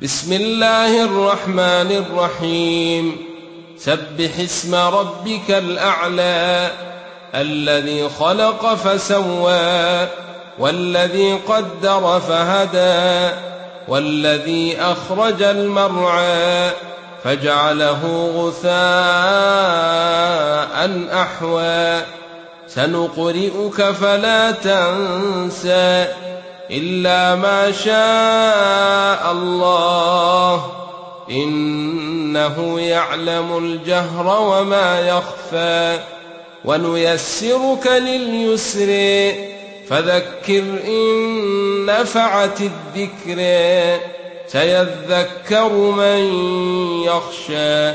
بسم الله الرحمن الرحيم. سبح اسم ربك الأعلى الذي خلق فسوى والذي قدر فهدى والذي أخرج المرعى فجعله غثاء أحوى سنقرئك فلا تنسى إلا ما شاء الله إنه يعلم الجهر وما يخفى ونيسرك لليسر فذكر إن نفعت الذكر سيذكر من يخشى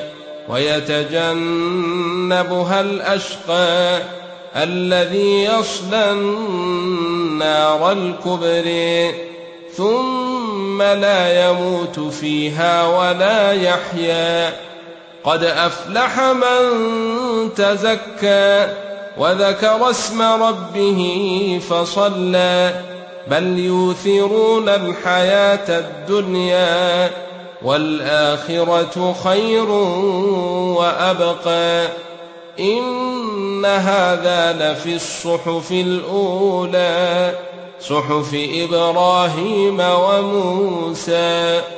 ويتجنبها الأشقى الذي يصلى النار الكبرى ثم لا يموت فيها ولا يحيا قد أفلح من تزكى وذكر اسم ربه فصلى بل يؤثرون الحياة الدنيا والآخرة خير وأبقى إن هذا لفي الصحف الأولى صحف إبراهيم وموسى.